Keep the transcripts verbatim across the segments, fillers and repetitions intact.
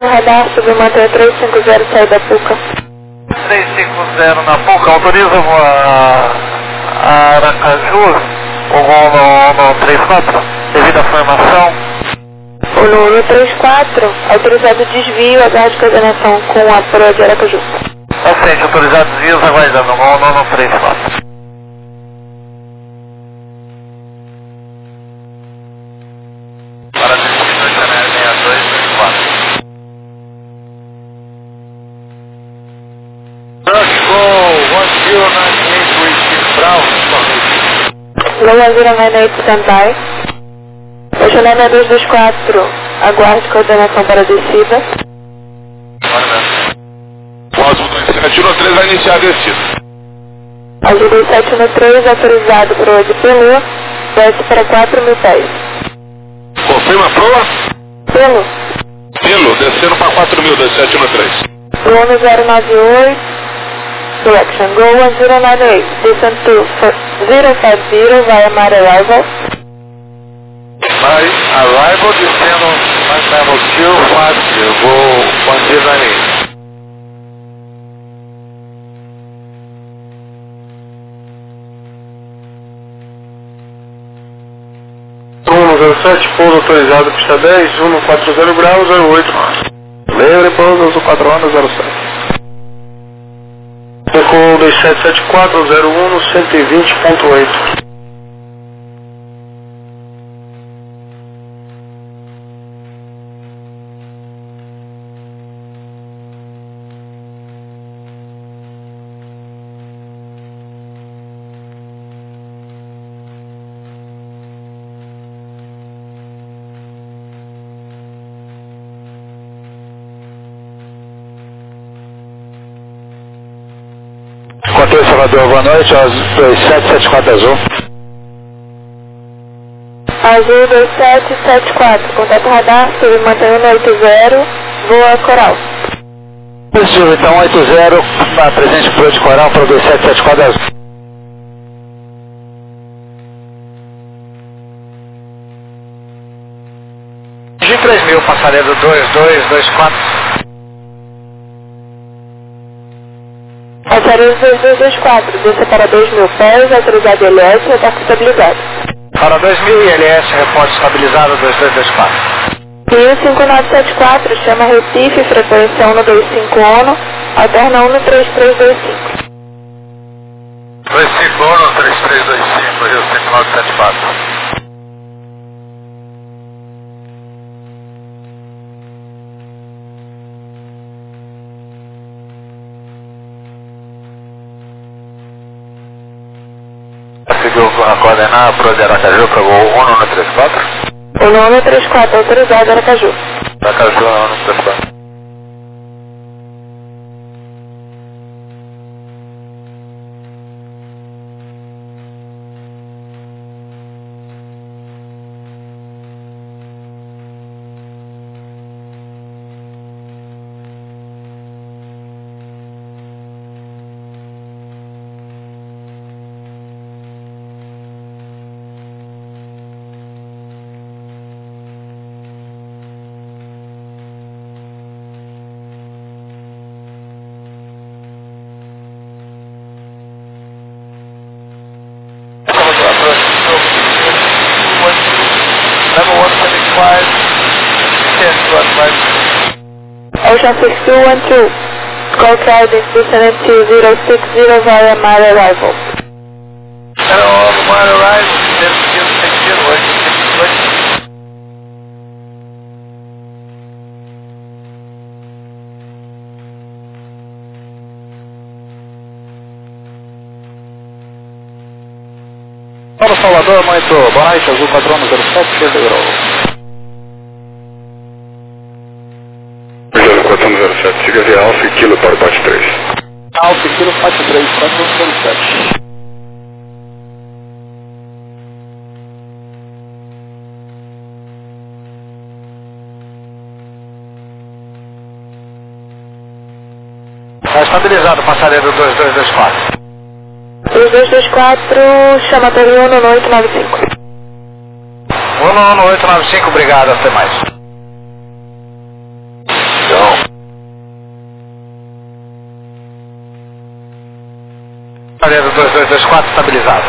Radar, submanter três cinco zero, sai da Puca. três cinco zero na Puca, autoriza a, a Aracaju, o voo no, no três quatro, devido à formação. O número três quatro, autorizado desvio, aguarde de coordenação com a proa de Aracaju. Paciente, autorizado desvio, aguardando, voo no, no três quatro. Para destino, Chanel seis dois dois quatro. Loa zero nine eight, standby. O Chanel seis dois dois quatro, aguarde coordenação para a descida. Próximo do sete um três vai iniciar a descida. Ajuda sete um três, autorizado para o de Pelu, desce para quatro mil pés. Confirma a proa? Pelo. Pelo, descendo para quatro mil, das sete um três. Go zero nove oito, direction, go one zero nine eight, descend to zero five zero via my arrival. My arrival, descendo, my time was zero five zero, go one zero nine eight. um zero sete, pouso autorizado, pista dez, um quatro zero graus, zero oito. Livre, pouso, quatro anos, zero sete. Eco dois sete sete quatro, zero um, cento e vinte ponto oito. Controle Salvador, boa noite, dois sete sete quatro Azul. Azul dois sete sete quatro, contato radar, submanter um oito zero, voa Coral. Positivo, então oito zero, presente pro de Coral para o dois sete sete quatro Azul. G três mil, passageiro dois dois dois quatro. Passageiro dois dois dois quatro, desça para dois mil pés, autorizado L S, reporte estabilizado. Para dois mil I L S, reporte estabilizado dois dois dois quatro. Rio cinco nove sete quatro, chama Recife, frequência um dois cinco um, alterna um três três dois cinco. dois cinco um, três três dois cinco, Rio cinco nove sete quatro. Seguiu a coordenar a Pro de Aracaju para o um no três quatro? O nome três quatro, autorizado Aracaju. Aracaju no três quatro. Ocean six two one two, call guidance descending to zero six zero via my arrival. Hello, my arrival, zero six zero, oito. Para Salvador, muito boa noite, Azul quatro um zero sete, zero. zero quatro um zero sete, siga via Alfa e Kilo para o P A T três. Alfa e Kilo, P A T três, quatro um zero sete. Está estabilizado, passageiro dois dois dois quatro. dois dois dois quatro, chama Torino no oito nove cinco. um no oito nove cinco, obrigado, até mais. Passaredo dois dois dois quatro estabilizado.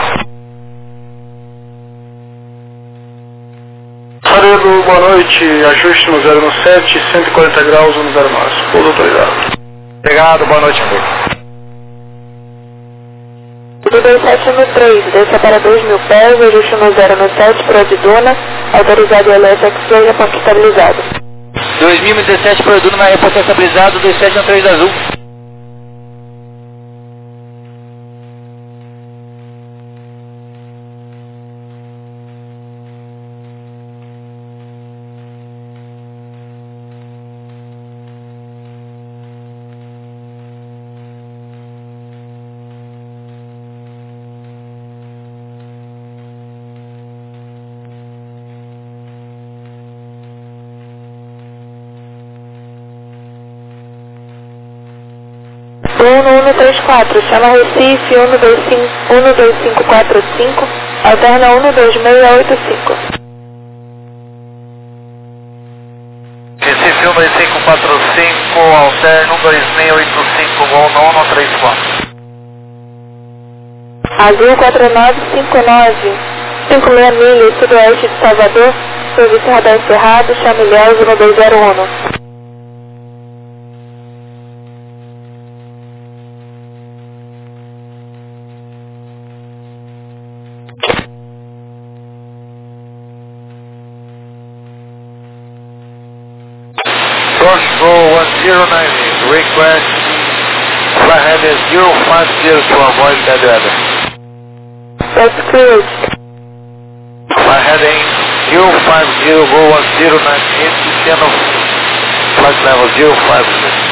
Passaredo, boa noite, ajuste no zero sete, cento e quarenta graus no zero nove. Pouso autorizado. Obrigado, boa noite, amigo. Tudo dois sete um três, desça para dois mil pés, ajuste no zero sete, Pro de Duna, autorizado L S X-Ray, aponto estabilizado. dois mil e dezessete Pro Duna, aponto estabilizado, dois sete um três azul. um um três quatro, chama Recife, um dois cinco, um dois cinco quatro cinco, alterna um dois seis oito cinco. Recife um dois cinco quatro cinco, alterna um dois seis oito cinco, voo no um três quatro. Azul quatro nove cinco nove, cinco seis milhas, sudoeste de Salvador, serviço radar encerrado, chama Ilhéus um dois zero um. Approach Go one zero nine eight, request flyhead zero five zero to avoid bad weather. That's cleared. Flyheading zero five zero, go one zero nine eight, descend of flight level zero five zero.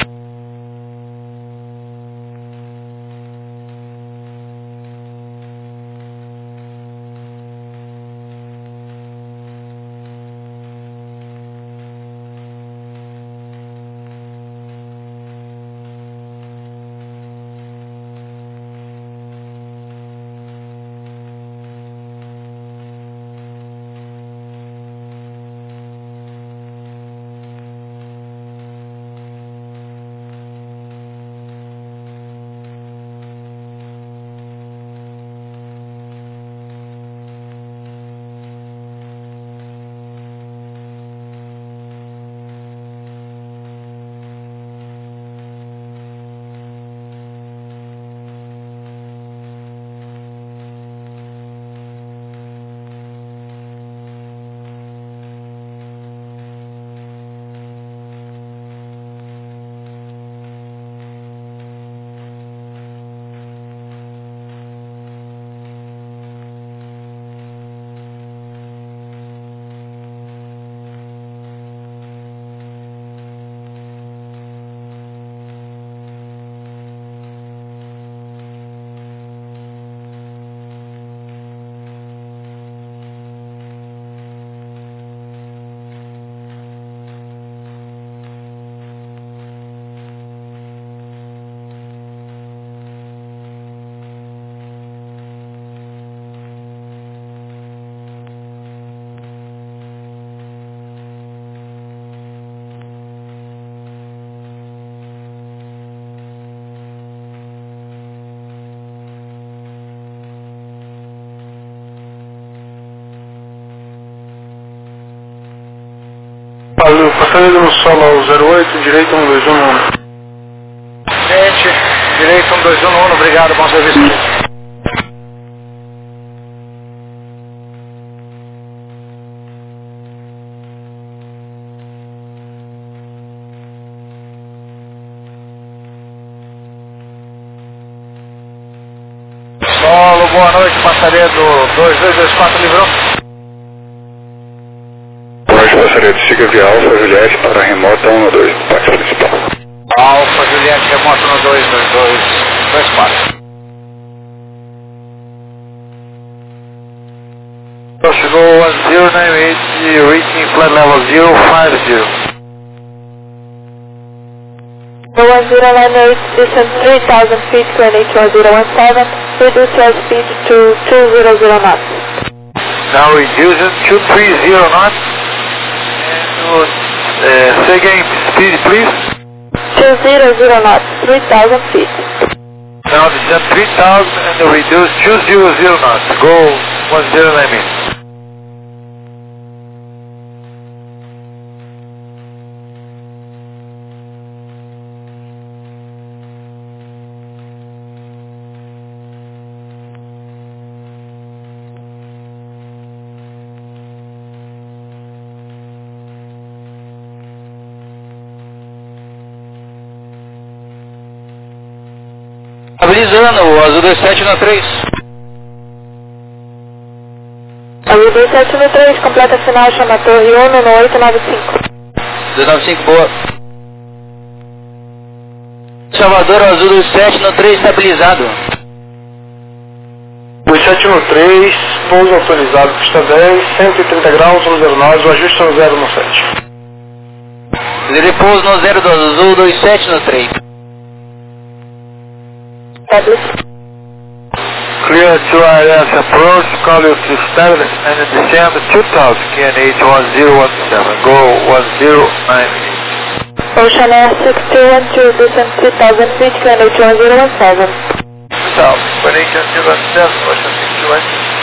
Valeu, passaredo no solo zero oito, direito um dois um um. Gente, direito um dois um um, obrigado, bom serviço. Solo, boa noite, passaredo dois dois dois quatro, livrou. Passaredo, siga via Alfa Juliette para remota um dois, táxi principal. Alfa Juliette, remota no dois dois dois dois quatro. Approach Go one zero nine eight, reaching flight level zero five zero. one zero nine eight, descend three thousand feet, Q N H one zero one seven, reduce your speed to two zero zero knots. Now reduce it to three zero knots. And uh, say again, speed please. two zero zero knots, three thousand feet. Now descend three thousand and reduce two hundred knots. Go one zero nine meters. Estabilizando, o azul dois sete no três. Azul dois sete no três, completa final, chama Torre Uno no oito nove cinco. dois nove cinco, boa. Salvador, azul dois sete no três, estabilizado. dois sete no três, pouso autorizado, pista dez, cento e trinta graus, no zero nove, o ajuste no zero no sete. Ele pouso no zero do azul dois sete no três. Clear to I S approach, call you to Sterling and descend two thousand K N H one zero one seven. Go one zero nine eight. Ocean Air six two one two, descend two thousand feet, K N H one zero one seven. South, K N H one zero one seven, Ocean six two one two.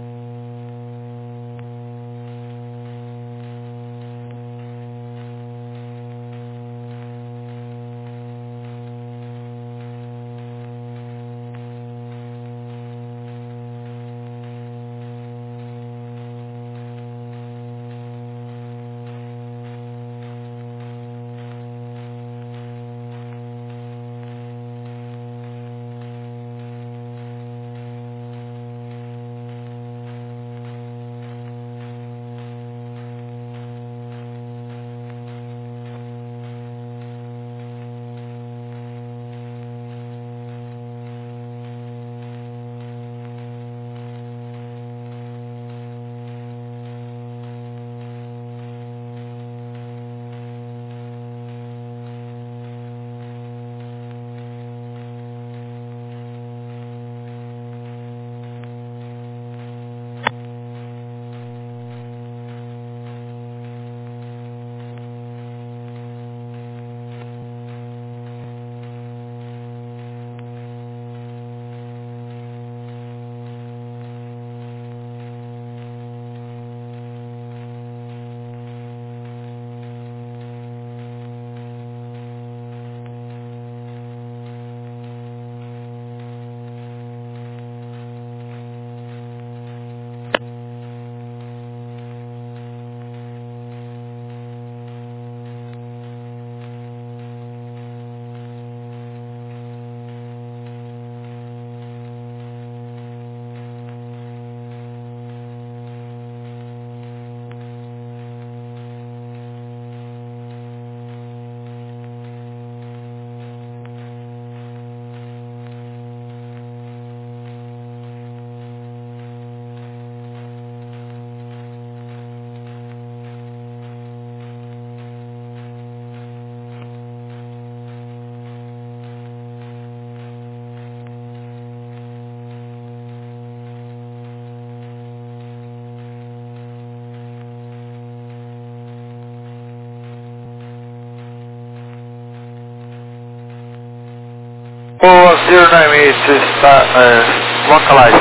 one zero nine eight to start, uh, localize.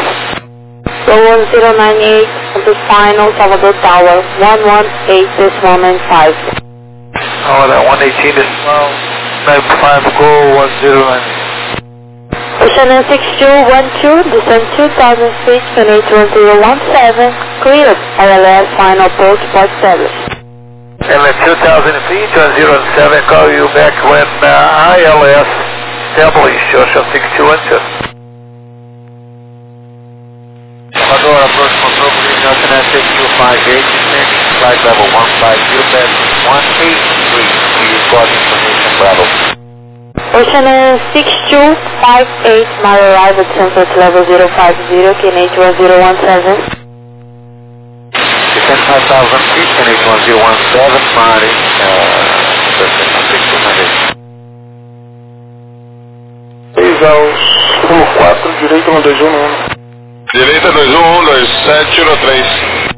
one zero nine eight on the final Salvador Tower, one one eight decimal nine five. Oh, that one eighteen decimal nine five, go one zero nine eight. Ocean Air six two one two, descend two thousand feet, K N H one zero one seven, cleared, I L S final port, port established. And at two thousand feet, one zero seven, call you back when uh, I L S established, Ocean six two one two. Salvador, approach control, please, Ocean Air six two five eight, descending, flight level one five zero, bed one eight three, we got information, Bravo. Ocean Air six two five eight, my arrival at sunset level zero five zero, K N H one zero one seven. Descend five thousand feet, K N H one zero one seven, Mari, uh, six two hundred. seis aos rumo quatro, direita um dois um no um. Direita dois um um dois sete no três.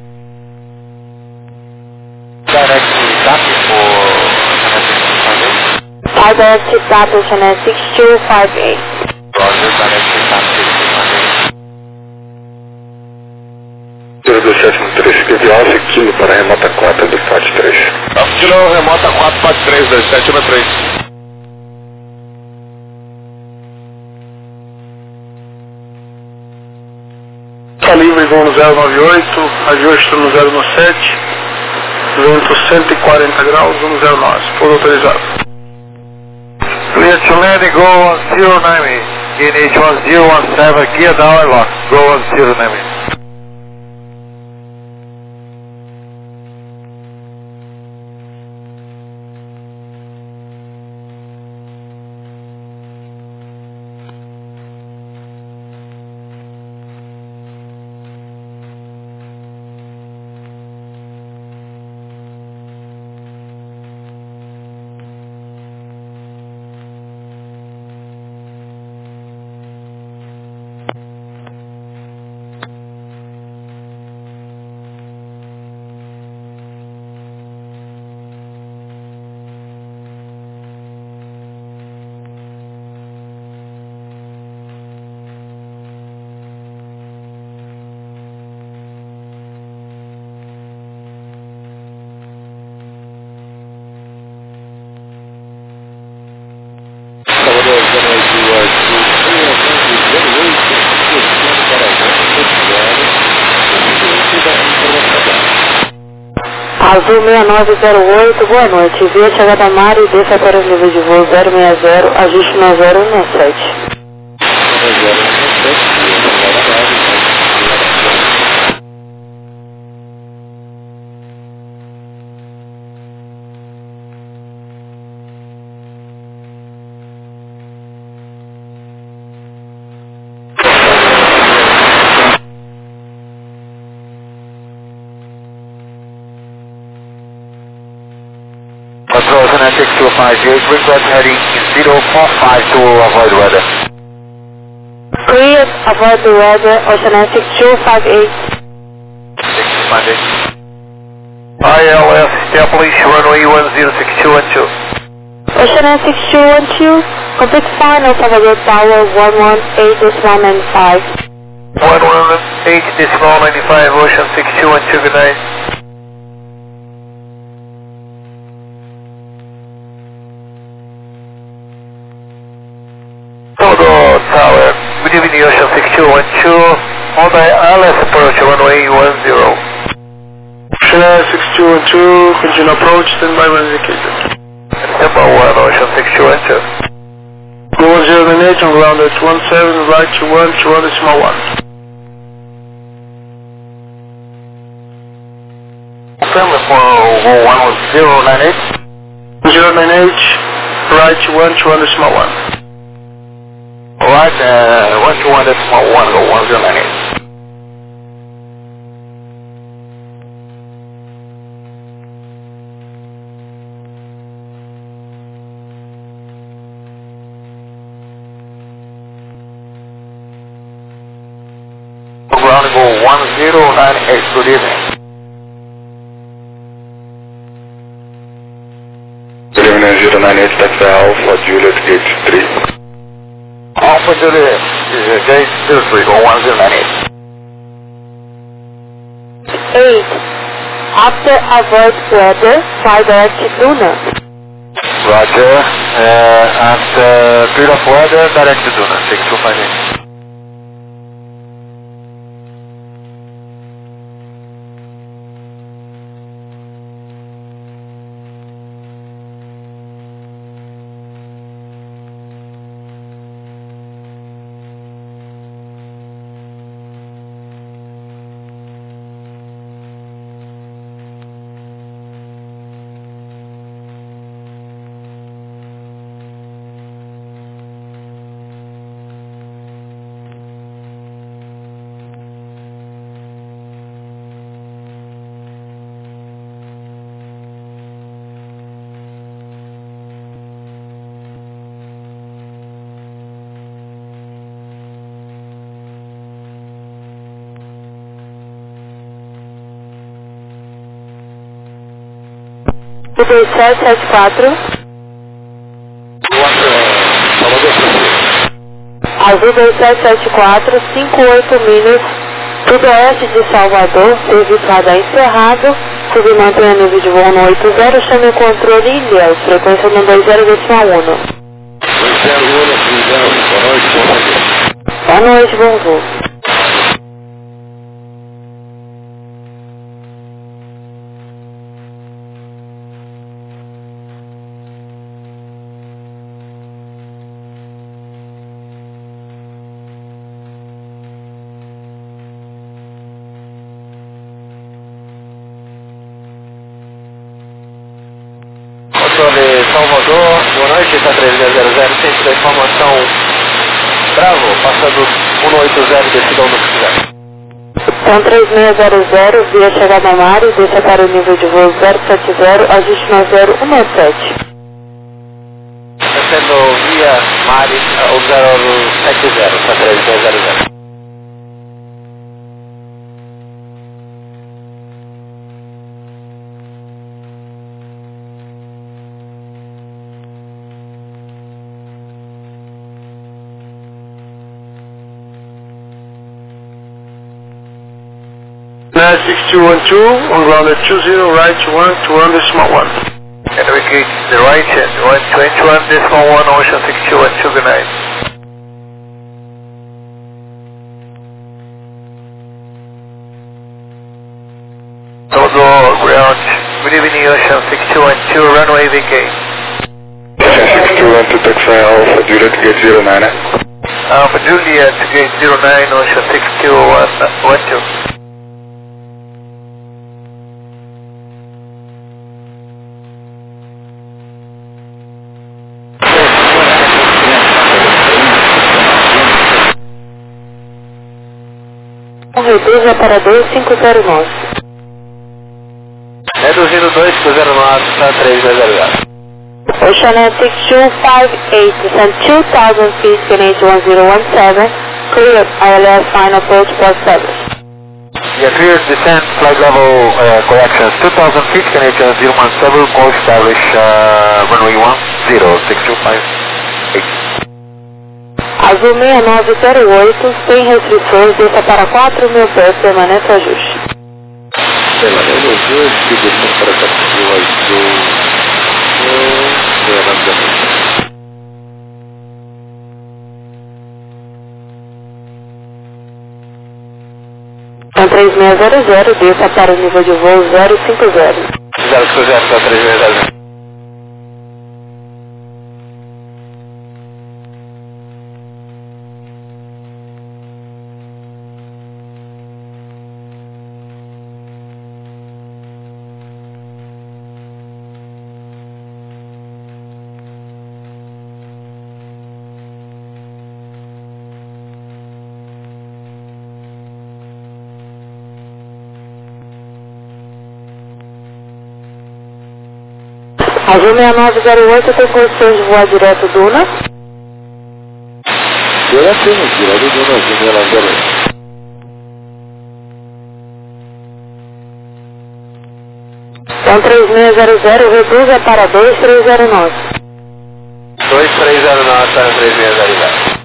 Direct tap for Direct tap Ocean Air six two five eight. zero dois sete um três, Q V Alfa, Kilo para remota quatro do F A T três. Kilo, remota quatro F A T três, dois sete um três. Está livre, voo no zero nove oito, ajuste no zero nove sete, vento cento e quarenta graus, no zero nove, por autorizado. Clear to landing, go on zero nine, in H one zero one seven, gear down and lock, go on zero nine. Azul seis nove zero oito, boa noite. Vi a chegada da Mari e desça para o nível de voo zero seis zero, ajuste no zero um sete. Control Oceanic two five eight, request heading zero four five to avoid weather. Clear, avoid the weather, Oceanic two five eight. six five eight. I L S, establish runway one zero six two one two. Oceanic two one two, complete final Salvador Tower one one eight decimal nine five. one one eight decimal nine five, Ocean six two one two, good night. Todo Tower, good evening, Ocean six two one two, on the L S approach runway one zero. Ocean six two one two, continue approach, standby when indicated. Number one, Ocean six two one two. Go one zero nine eight on ground at one seven, right to one, to one decimal one. Family for one zero nine eight. zero nine eight, right to one, to one decimal one. Right, uh, one two one decimal one, go one zero nine eight. Ground go one zero nine eight, good evening. Good evening, zero nine eight, taxi Alpha Juliet Gate three. Alpha Juliet, uh, gate zero three, go one zero nine eight. eight. After avoid weather, fly direct to Duna. Roger, uh, after period of weather, direct to Duna, six two five eight. dois sete sete quatro. Azul dois sete sete quatro, cinco oito milhas, sudoeste de Salvador, serviço radar encerrado, submantenha nível de voo no oito zero, chame o controle e Ilhéus, frequência no dois zero decimal um. dois zero um, boa noite, bom dia. Boa noite, bom voo. Controle Salvador, boa noite, está três seis zero zero, centro da informação Bravo, passando um oito zero, decidam no que quiser. Então três seis zero zero, via chegada a Mari, deixa para o nível de voo zero sete zero, ajuste no zero um sete. Descendo via Mari, o zero sete zero, está três seis zero zero. six two one two, on ground at two zero, right one, two one decimal one. And we get the right end, one twenty-one decimal one, Ocean six two one two, good night. Todo ground, good evening, Ocean six two one two, runway V K. Ocean six two one two, taxi Alpha Juliet, gate zero nine. Alpha Juliet, gate zero nine, Ocean six two one two. Reduza para dois cinco zero nove. Reduzindo dois cinco zero nove para três dois zero zero. Ocean six two five eight, descend two thousand feet, Canadian one zero one seven, clear I L S final approach for service. Yeah, clear descent, flight level uh, corrections, two thousand feet, Canadian zero one seven, call establish uh, runway one zero, six two five eight. Azul seis nove zero oito, sem restrições, desça para quatro mil pés, permanece ajuste. Pela Relojoso, que desceu para Capitão Azul, Então três seis zero zero, desça para o nível de voo zero cinco zero. zero cinco zero para três seis zero zero. Azul seis nove zero oito, tem condições de voar direto Duna? Direto, direto Duna, Azul seis nove zero oito. Então três seis zero zero, reduza para dois três zero nove. dois três zero nove para três seis zero zero.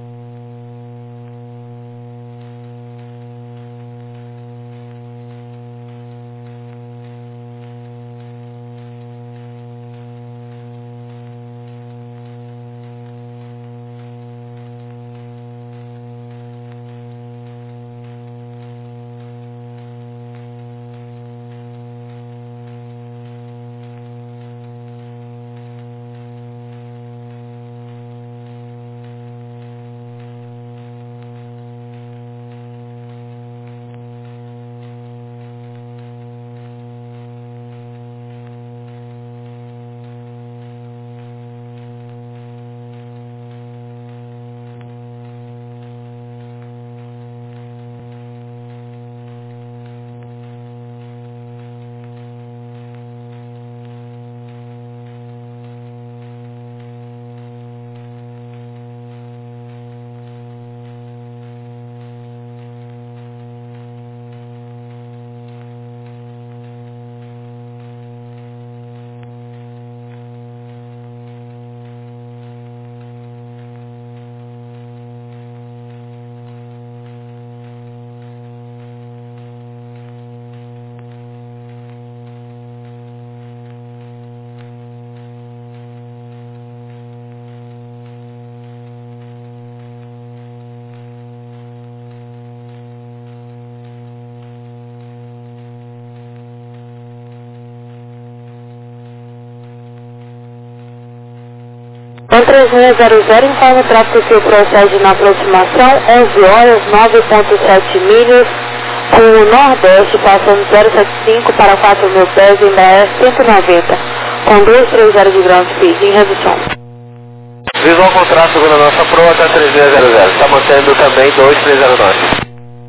um três seis zero zero informa o tráfego que procede na aproximação, onze horas, nove vírgula sete milhas, com o Nordeste passando zero sete cinco para quatro mil pés, Embraer cento e noventa, com duzentos e trinta de ground speed em redução. Visual com tráfego na nossa proa até três seis zero zero, está mantendo também dois três zero nove.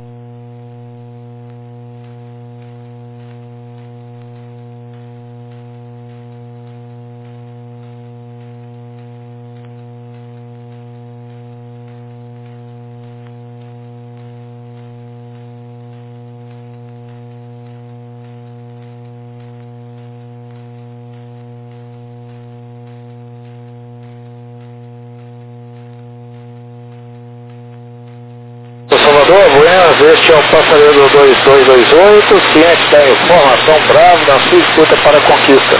Salvador, Buenas, este é o passageiro dois dois dois oito, cliente da informação Bravo, na sua escuta para a conquista.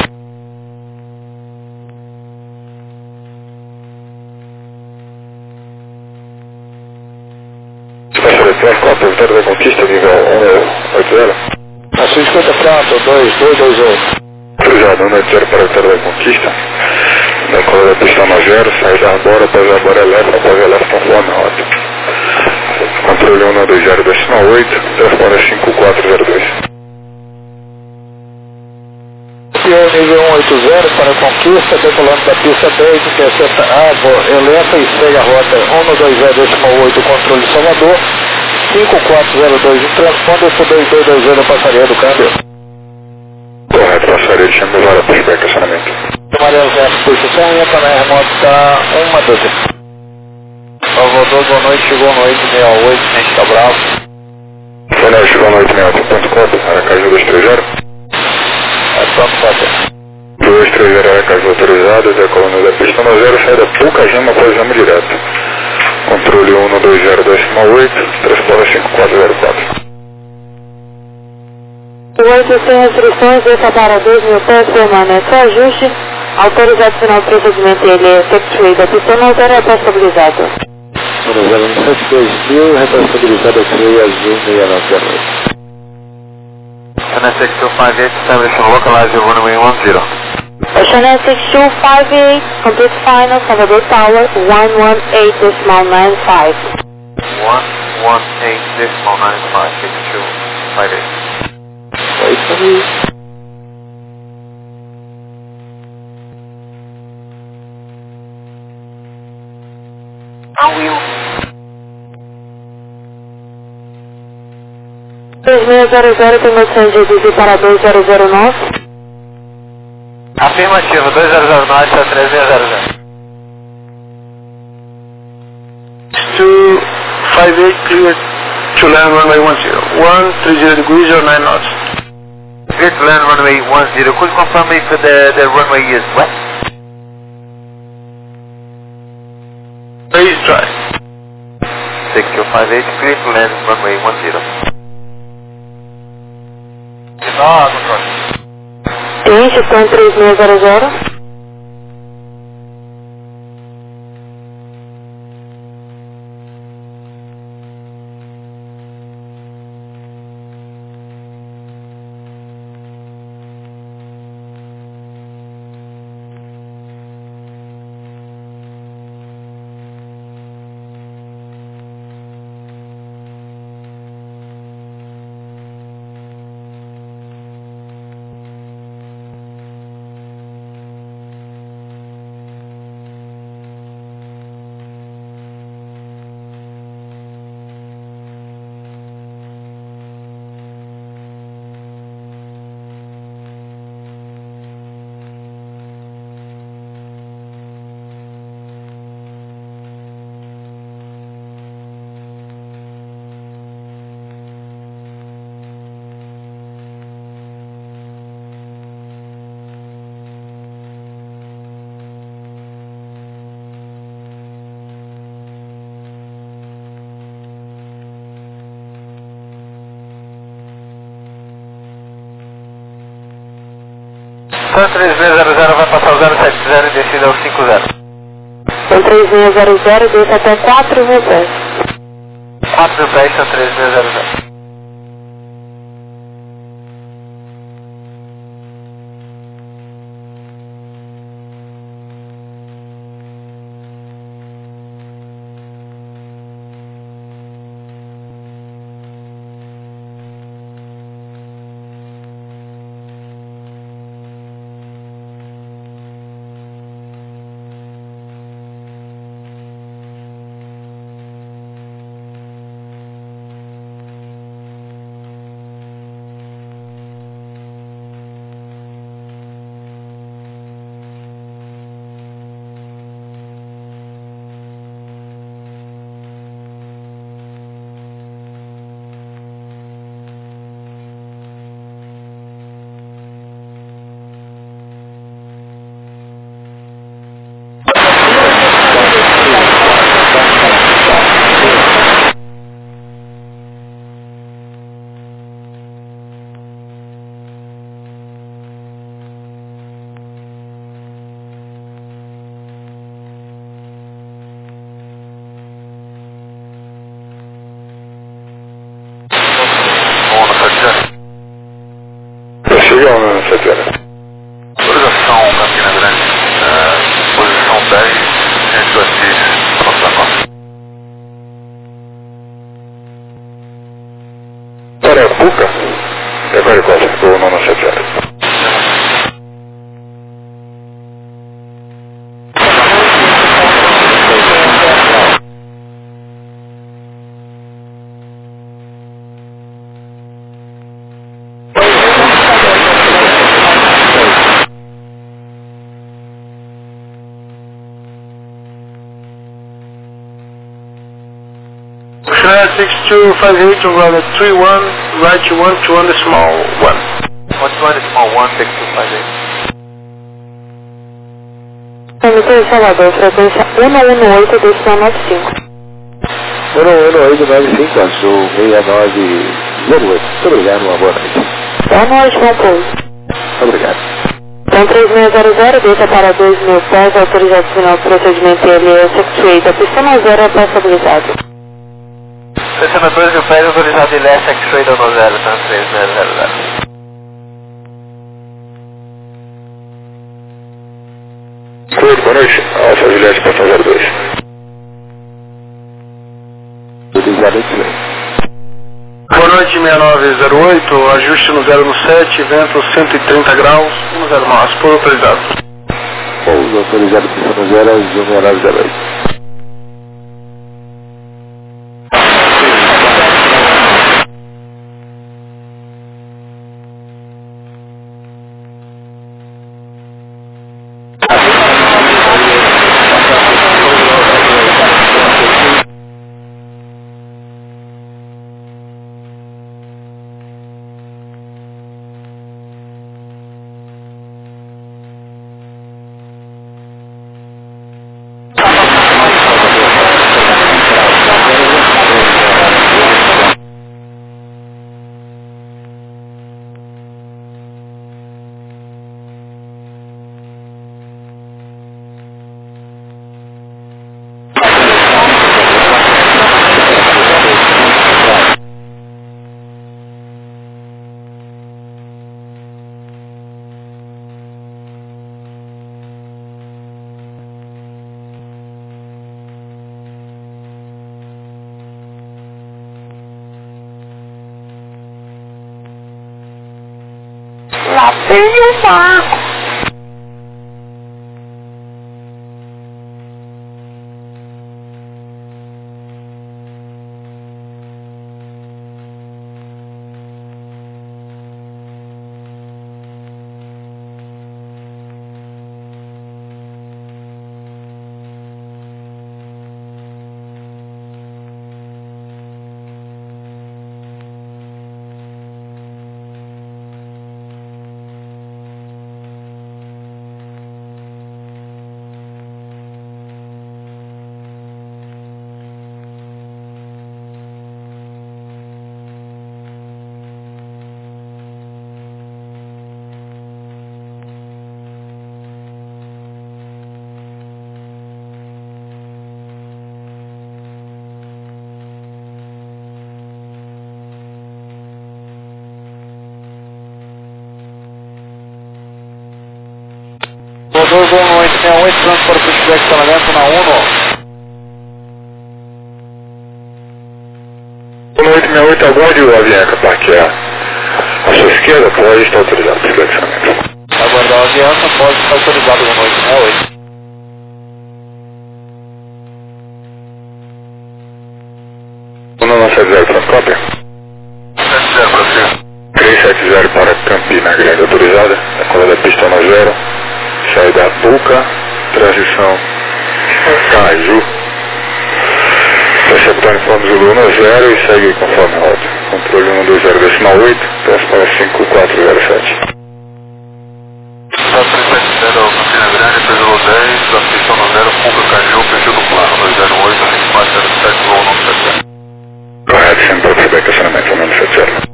Passageiro três quatro, vitória da conquista, nível um oito zero. Na sua escuta pronto, dois dois dois oito. Cruzado, um oito zero para a vitória da conquista. Na cola da pista nove zero, saída agora, após agora eleva, após eleva, conforme a rota. Controle um dois zero, decimal oito, transpora cinco quatro zero dois. Nível um oito zero para a conquista, decolando da pista dez, intercepta água, eleva e segue a rota um dois zero, decimal oito, controle Salvador, cinco quatro zero dois, em transponder para dois dois dois zero, passaria do câmbio. Correto, passaria de chama agora para o estacionamento. Maria Zé, posição e entra na remota, está uma doze. Salvador, boa noite, chegou a noite, sessenta e oito, gente tá bravo. Boa noite, chegou a noite, sessenta e oito, ponto com, Aracaju dois três zero. É pronto, pode. dois três zero, Aracaju autorizado, decolando da pista nove zero, saída Pucajama, após exame direto. Controle um dois zero, decimal oito, transpora cinco quatro zero quatro. oito sem restrições, deixa para dois mil pés, permanece ajuste, autorizado final de procedimento, ele é effectuate, a pista não zero é estabilizado. zero um sete dois mil, retrastabilizado a freio azul seis nove zero oito. N S X two five eight, establishing localizer runway one zero. Ocean N S X two five eight, complete final, Salvador Tower, one one eight decimal nine five. one one eight decimal nine five, X two five eight. Wait for me. três seis zero zero tem noção de reduzir para dois zero zero nove. Afirmativo, dois zero zero nove para três seis zero zero. two five eight clear to land runway one zero. one three zero degrees or nine knots. Clear to land runway one zero. Could you confirm if the, the runway is wet? Raise dry. six two five eight, clear to land runway one zero. Ah, controle. Cliente, estão três seis zero zero. Então três seis zero zero vai passar o zero sete zero e descida ao cinco zero. Então três seis zero zero desce até quatro mil pés. quatro mil pés, são três seis zero zero. zero. Autorização Campina Grande, uh, posição dez, cento e dois, próxima costa. Para a Puca, é very close, do nono sete zero. six two five eight on ground three one, right to one to one decimal one. one to one decimal one, six two five eight. Emissora Salvador, frequência um um oito, decimal nove cinco. um um oito nove cinco, azul seis nove zero oito. Muito obrigado, uma boa noite. Boa noite, bom pouso. Obrigado. Então três seis zero zero, deixa para dois mil pés, autorizado final do procedimento L S X-Ray da pista no zero, é estabilizado. Descendo dois mil pés, autorizado L S X-Ray da no zero, tá? três zero zero zero. Oi, boa noite. Alfa Juliette, Patrão zero dois. Autorizado X-Ray. Boa noite, seis nove zero oito, ajuste no zero sete, vento cento e trinta graus, um zero nove, por autorizado. Pouso autorizado pista no zero, azul seis nove zero oito. Lá tem o barco. Voador Gol oito seis oito, transporte para o feedback Salamento na Uno. oito seis oito, aguarde o Avianca parquear à sua esquerda, pode estar autorizado para flexionamento. Aguardar o Avianca, pode estar autorizado no oito seis oito. um nove sete zero, Transcópia. sete zero para cima. três sete zero para Campina Grande, autorizada. Decola da pista no zero. Sai da Puca, transição Caju. Receptor informe Zulu no zero e segue conforme rota. Controle um dois zero decimal oito, peço para cinco quatro zero sete. três sete zero, Campina Grande, P Zulu dez, da pista no zero, Puca Caju, perfil do plano dois zero oito, cinco quatro zero sete, voo nove sete zero. Correto, sempre para receber estacionamento nove sete zero.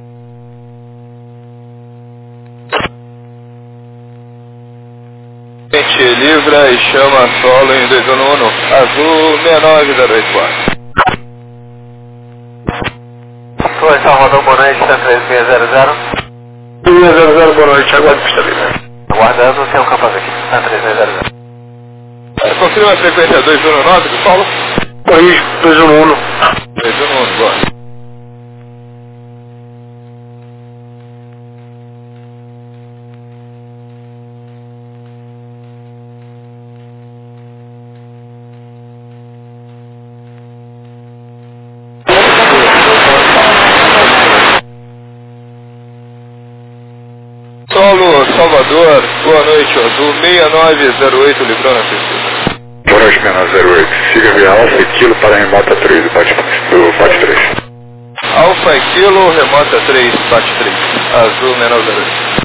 Livra e chama solo em dois um um, azul seis nove zero oito quatro. Oi, Salvador, boa noite, três seis zero zero. Linha zero zero, boa noite, aguarde pista livre. Aguardando o seu campus aqui, na três zero zero. É, confirma a frequência dois um nove do Paulo? Corrige, dois um um. dois um um, boa. Solo, Salvador, boa noite, Azul, seis nove zero oito, livrou na pista. Boa noite, seis nove zero oito. Siga via Alfa e Kilo para a remota três do bate três. Alfa e Kilo, remota três, bate três. Azul, seis nove zero oito.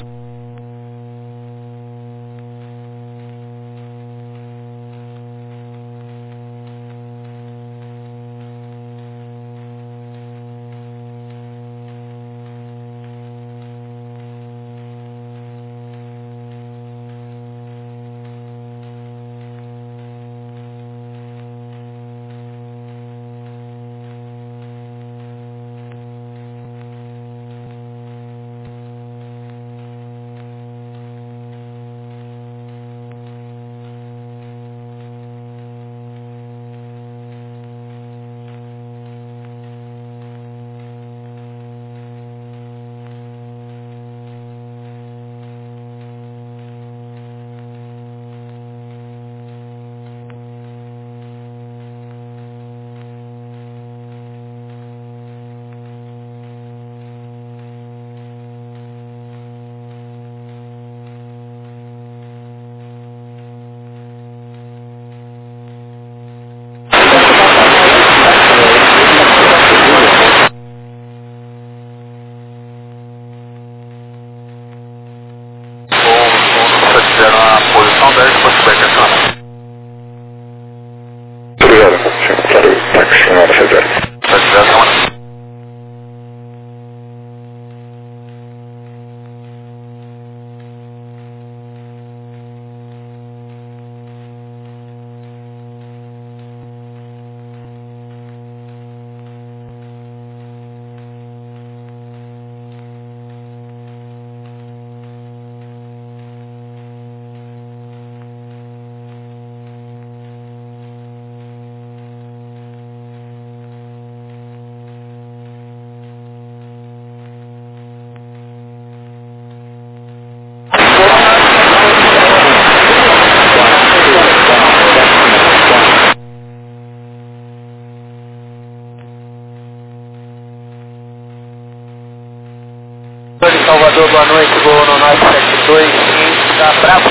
Salvador, boa noite, voo no nove sete dois, está bravo.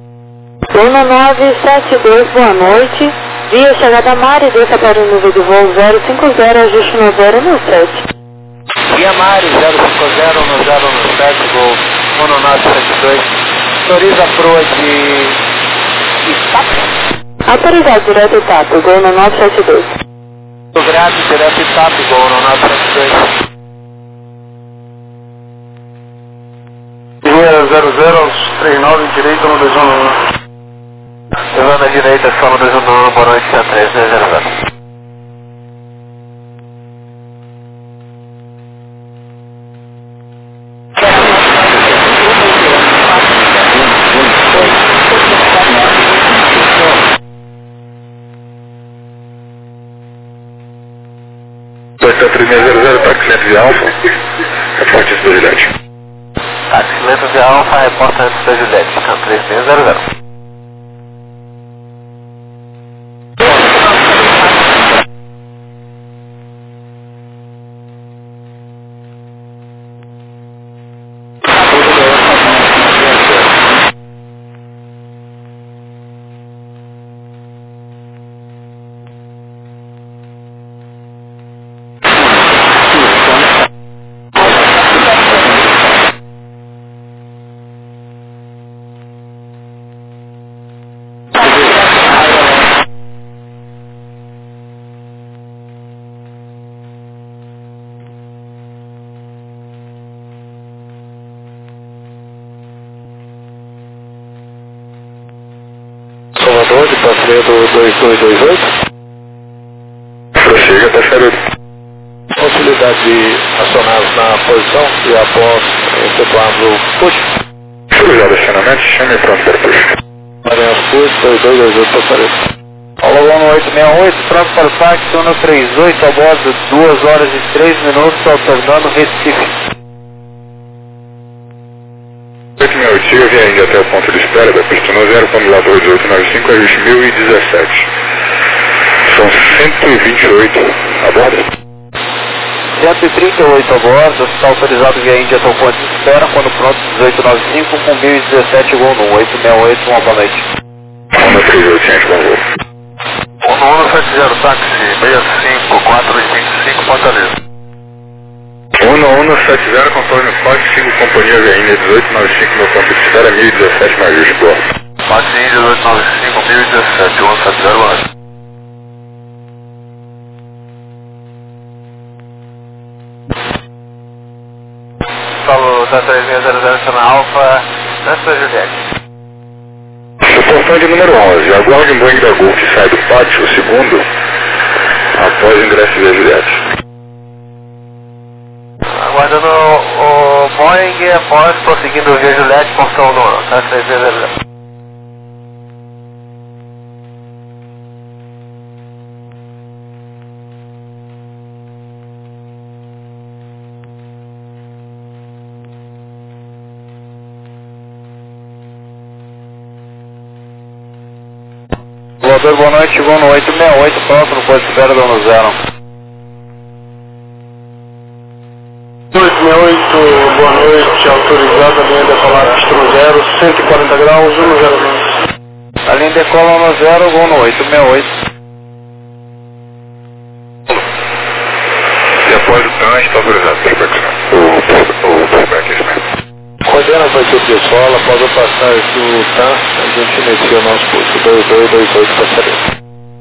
Voo no nove sete dois, boa noite. Via chegada Mari, desça para o nível de voo zero cinco zero, ajuste no zero no sete. Via Mari, zero cinco zero no zero no sete, voo no nove sete dois. Autoriza a proa de Itape. Autorizado, direto Itape, voo no nove sete dois. Grado, direto Itape, voo no nove sete dois. Linha zero zero, três nove, direita no dois um um. Levando à direita, só no dois um um, boa noite, a três zero zero. dois três zero zero, táxi lento de Alfa, reporte antes da Juliette. Táxi lento de Alfa, reporte antes da Juliette, então três seis zero zero. Salvador, de passeio do dois dois dois oito. Prossiga, tá certo. possibilidade de acioná-los na posição e após efetuarmos o push. Cruzado acionamento, chame pronto para push. Faremos push, dois dois dois oito para sair. Alô, ONU oito seis oito, troca para o táxi, ONU trinta e oito, a bordo, duas horas e três minutos, alternando Recife. oito seis oito, siga via Índia até o ponto de espera da pista no zero, formulador dezoito noventa e cinco, ajuste mil e dezessete. São cento e vinte e oito a bordo. cento e trinta e oito a bordo, está autorizado via Índia até o ponto de espera, quando pronto, dezoito noventa e cinco com mil e dezessete, igual no oito seis oito, uma boa noite. ONU trinta e oito, ciente, bom voo. ONU setenta, táxi, sessenta e cinco, quatro e vinte e cinco, Fortaleza. ONU ONU setenta, contorno Fox, cinco, companhia via Índia dezoito noventa e cinco, meu campo de espera, mil e dezessete, mais ajuste, boa. Táxi Índia dezoito noventa e cinco, mil e dezessete, ONU setenta, boa noite. Solo da três seis zero zero na Alfa, Santa Juliette. Suportante número onze, aguarde um Boeing da Gol que sai do pátio, o segundo, após o ingresso via Juliette. Aguardando o Boeing após prosseguindo via Juliette com São Nuno, Santa três seis zero zero. Voador, boa noite, chegou no oito seis oito, pronto, no ponto de espera do ONU zero. oito seis oito, boa noite, autorizada, linha decolar pista no zero, cento e quarenta graus, ONU zero dois. A linha decola ONU zero, gol no oito seis oito. E após o trânsito, está autorizado para o pullback. Coordena vai ser o pessoal, após eu passar aqui o T A M, a gente inicia o nosso push, dois dois dois oito para sair.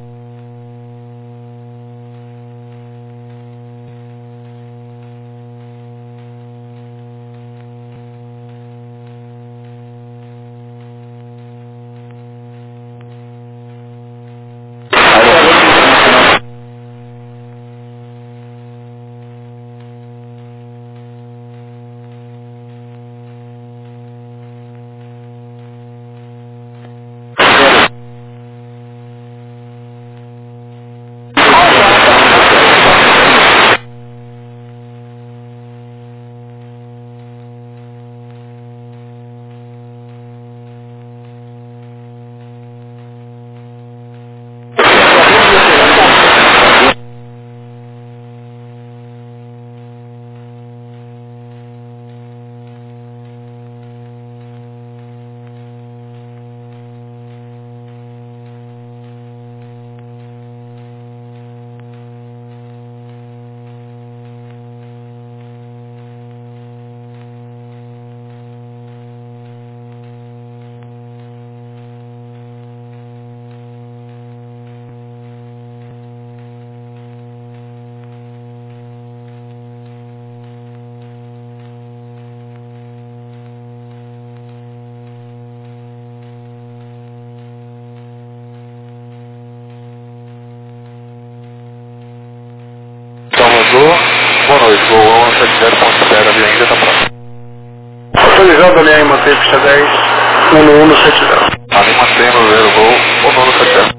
Boa noite, gol ONU setenta, ponto de espera, via Índia, tá pronto. Autorizado, linha mantém pista dez, ONU ONU setenta. A linha mantém no zero, gol ONU ONU setenta.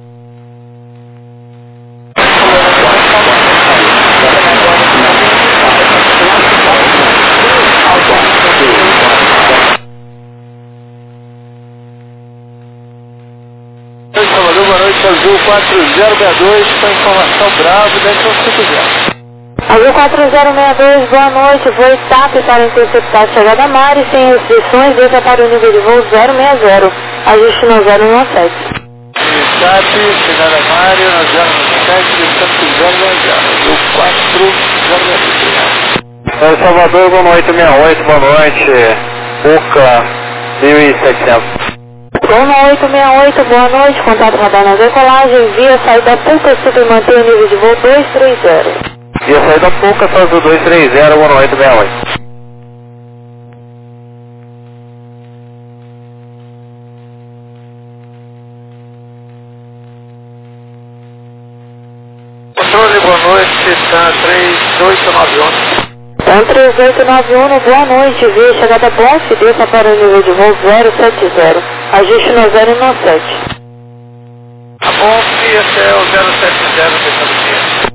Salvador, boa noite, Azul quatro zero seis dois, com informação Bravo, dez cinco zero. Azul quatro zero seis dois, boa noite, voo TAP para interceptar a chegada a Mari, sem restrições, desça para o nível de voo zero seis zero, ajuste no zero um sete. TAP, chegada a Mari, no zero um sete, descendo zero seis zero, Azul quatro zero seis dois. Salvador, boa noite, seis oito, boa noite, Uca, mil e setecentos. ONU oito seis oito, boa noite, contato radar na decolagem, via saída Puca, super mantém o nível de voo dois três zero. Via saída Puca, faz o dois três zero, boa noite, seis oito. Controle, boa noite, tá três oito nove um. Então três oito nove um, boa noite, via chegada bom, desça para o nível de voo zero sete zero, ajuste no zero no sete. Tá bom, fui até o zero sete zero, deixando dia.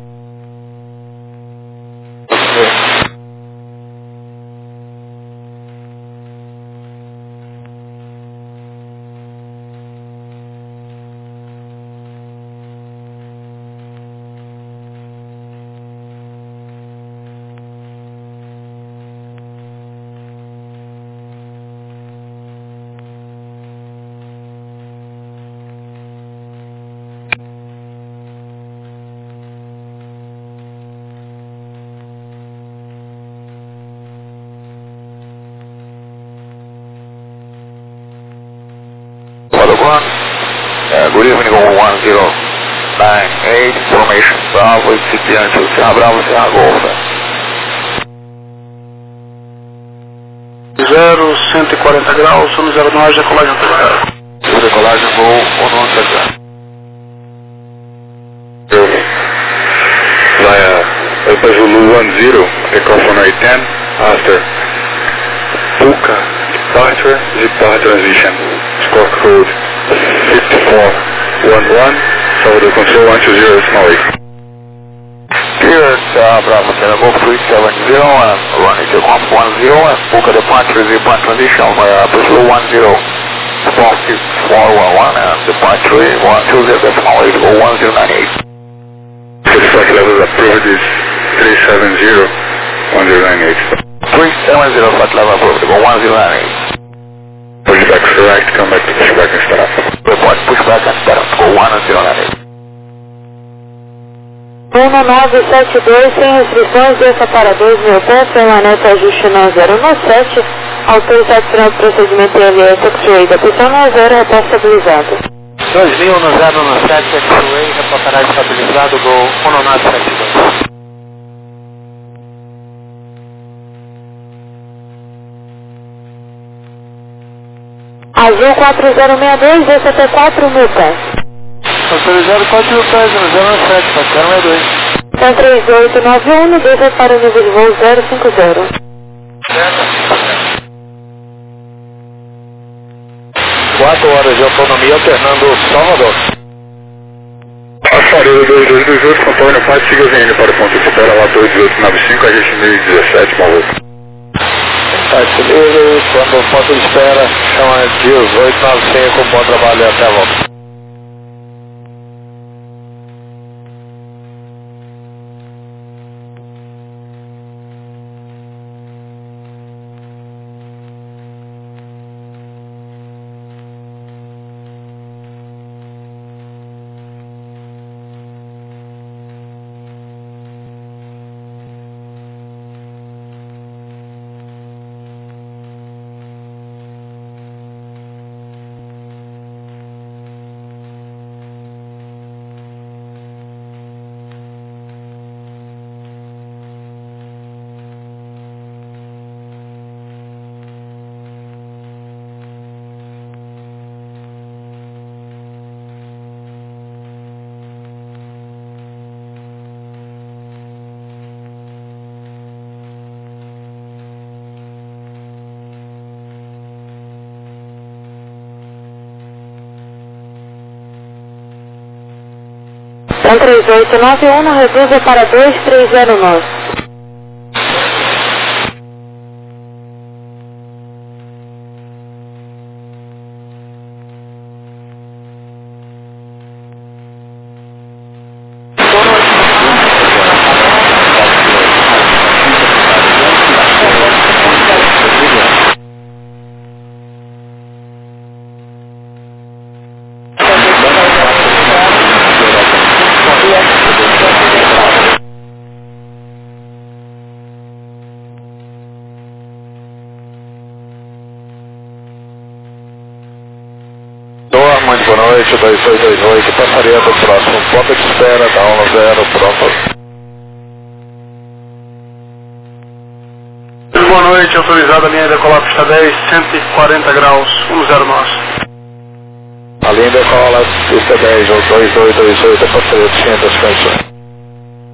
Uh, good evening, one zero nine eight, formation Bravo, incipiente, Sierra Bravo, Sierra Golf. zero, cento e quarenta graus, um zero nove, decolagem autorizada. Decolagem voo um nove zero. Via Alpha Zulu one zero, takeoff on eight ten, after Puka, departure, zip transition, score code fifty-four one one, Salvador Control one two zero, small eight. Clear, uh, Bravo, Sierra Golf three seven zero, and running to comp one zero, and Puka departure, zip transition, uh, Brazil one zero, small six four one one, and departure one two zero, small eight, oh one zero nine eight. Six flight levels approved is three seven zero, one zero nine eight. three seven zero, flight level approved, one zero nine eight. Pushback correct, come back to pushback and start up. Report pushback and start up, go one zero nine eight. um nove sete dois, sem restrições, desça para dois mil pés, permanece ajuste no zero no sete, autorizado final do procedimento I L S X-Ray da pista no zero, reposto estabilizado. dois mil no zero no sete, X-Ray, reportará estabilizado, Gol um nove sete dois. Azul quatro zero seis dois, desça até quatro mil pés. Autorizado quatro mil pés, no zero no sete, para zero seis dois. Então três oito nove um, desça para o nível de voo zero cinco zero. quatro horas de autonomia alternando Salvador. Passaredo dois dois dois oito, contorno Paz, siga V N para o ponto de espera lá dois oito nove cinco, a gente mil e dezessete, maluco. Site livre, quando o ponto de espera, chama dezoito nove cinco, bom trabalho e até a volta. Então três oito nove um, reduza para dois três zero nove. Muito boa noite, dois oito dois oito, passaria do próximo ponto de espera, down zero, pronto. Boa noite, autorizada a linha decolar pista dez, cento e quarenta graus, um zero nove. A linha decola pista dez, ou dois oito dois oito, passaria de cem das condições.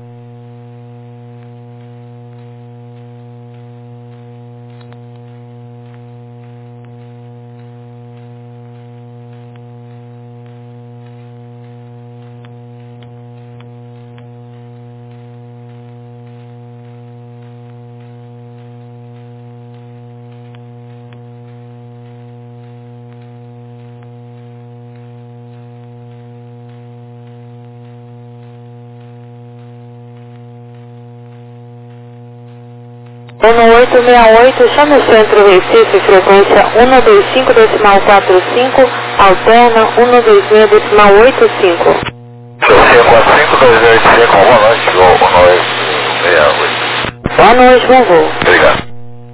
um oito seis oito, chame o centro Recife, frequência um dois cinco decimal quatro cinco, alterna um dois seis decimal oito cinco. C quatro cinco dois oito cinco, boa noite, voo um oito seis oito. Boa noite, bom voo. Obrigado.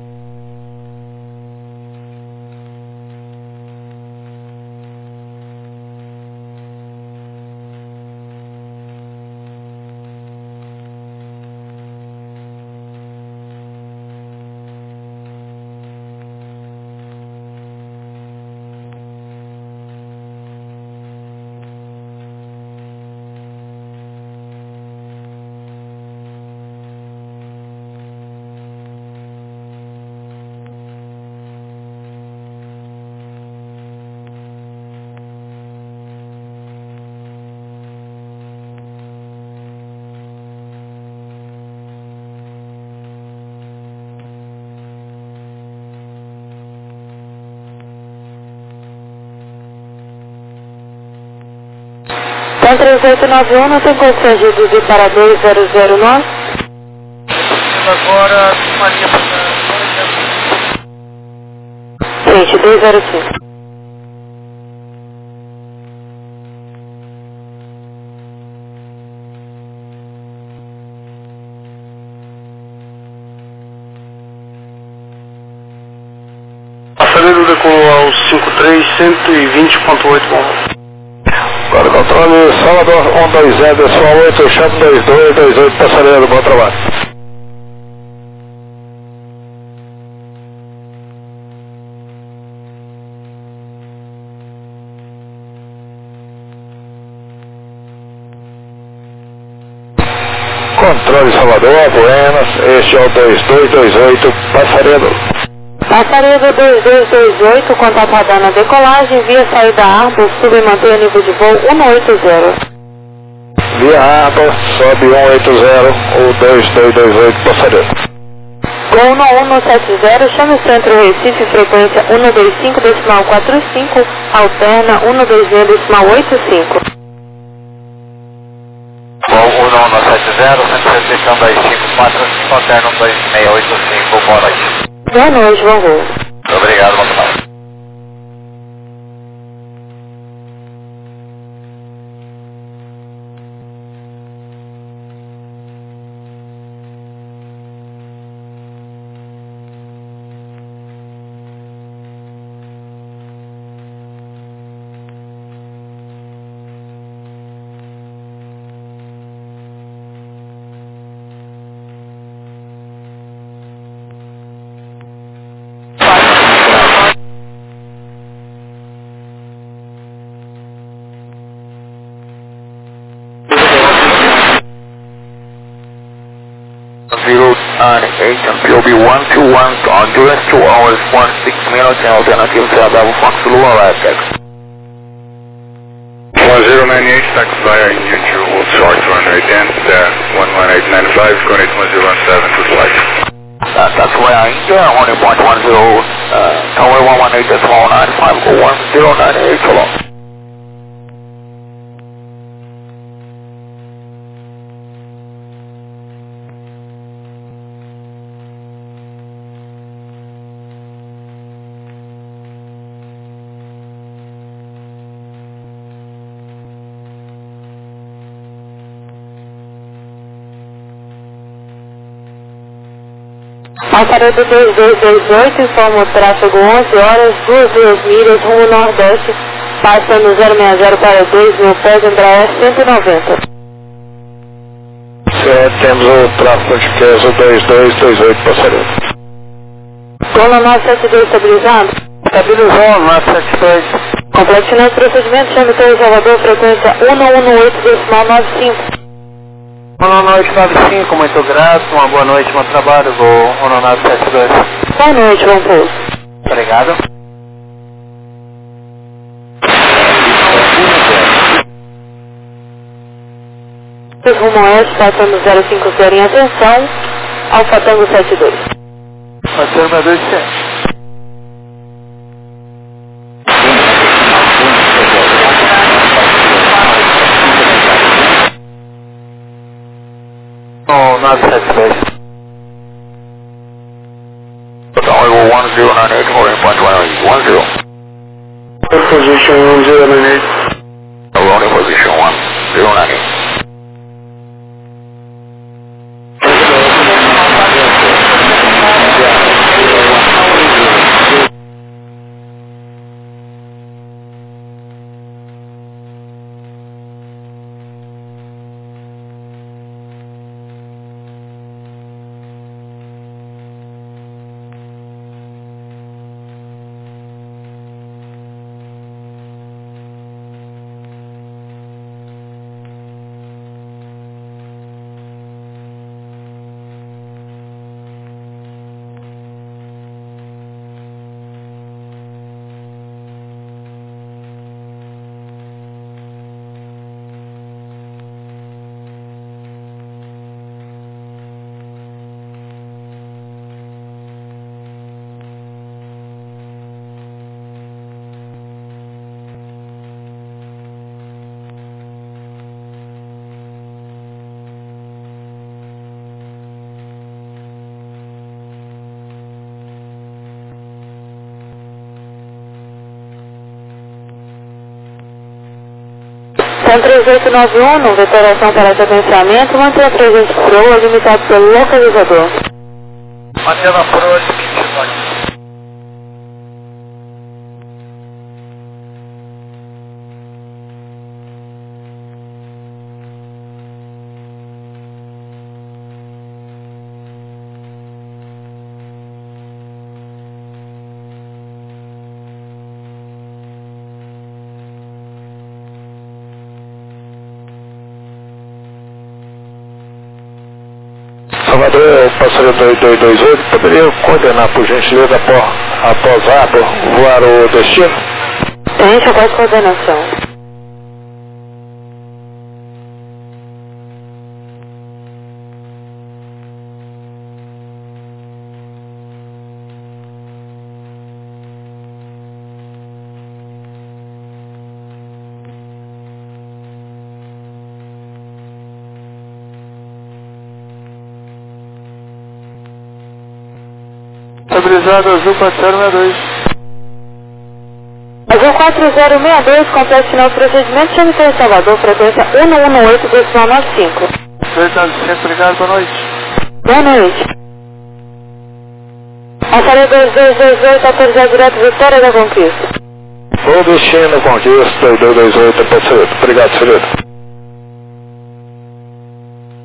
Então três oito nove um, não tem condições de reduzir para dois zero zero nove? Agora, Maria, Gente, dois zero cinco. A saída decolou ao cinco três, cento e vinte ponto oito, bom. Agora controle Salvador um dois zero, decimal oito, chame dois dois dois oito, passageiro, bom trabalho. Controle Salvador, Buenas, este é o dois dois dois oito, passageiro. Passageiro dois dois dois oito, contato radar decolagem, via saída Arbo, sub e mantenha nível de voo um oito zero. Via Arbo, sobe um oito zero, o dois dois dois oito, passageiro. Gol um um sete zero, chame o centro Recife, frequência um dois cinco decimal quatro cinco, alterna um dois zero decimal oito cinco. Gol um um sete zero, centro Recife um dois cinco quatro cinco, alterna um dois seis oito cinco, boa noite. Boa noite, bom voo. Obrigado, bom trabalho. zero nine eight and P O B one two one, endurance two hours, sixteen minutes, and alternative to Bravo Fox Lua Aztec. one zero nine eight, taxi via Indian to hold short runway ten, uh, one one eight nine five, connect one zero one seven to flight. Uh, that's why India, one point one zero, uh, tower one one eight, decimal nine five, one zero nine eight, so long. Passaredo dois dois dois oito, informa o tráfego onze horas, duas duas milhas, rumo nordeste, passando zero seis zero para dois mil pés, Embraer cento e noventa. Certo, temos o tráfego de peso dois dois dois oito, passaredo. Gol nove sete dois estabilizado? Estabilizou, nove sete dois. Complexionando o procedimento, chame Torre Salvador, frequência um um oito decimal nove cinco. Boa noite, nove cinco, muito grato, uma boa noite, bom trabalho, voo um nove sete dois. Boa noite, bom pouso. Obrigado. Rumo oeste, passando zero cinco zero em atenção, Alfa Tango sete dois. Passando dois sete. nove sete dois. zero nine eight, holding point one zero. Position one zero nine eight. Rolling position one zero nine eight. Então três oito nove um, no veteração para sequenciamento, mantenha presente proa limitado pelo localizador. Mantendo a proa de quinze segundos. Salvador, passageiro dois dois dois oito, poderia coordenar por gentileza após, após água voar o destino? Tem, já faz coordenação. Estabilizado azul quatro zero seis dois. Azul quatro zero seis dois, complete final de procedimento, chame para Salvador, frequência um um oito, decimal nove cinco. dois nove cinco, obrigado, boa noite. Boa noite. Alfaria dois dois dois oito, autorizado direto Vitória da Conquista. Vou destino, Conquista, dois dois oito, obrigado, senhor.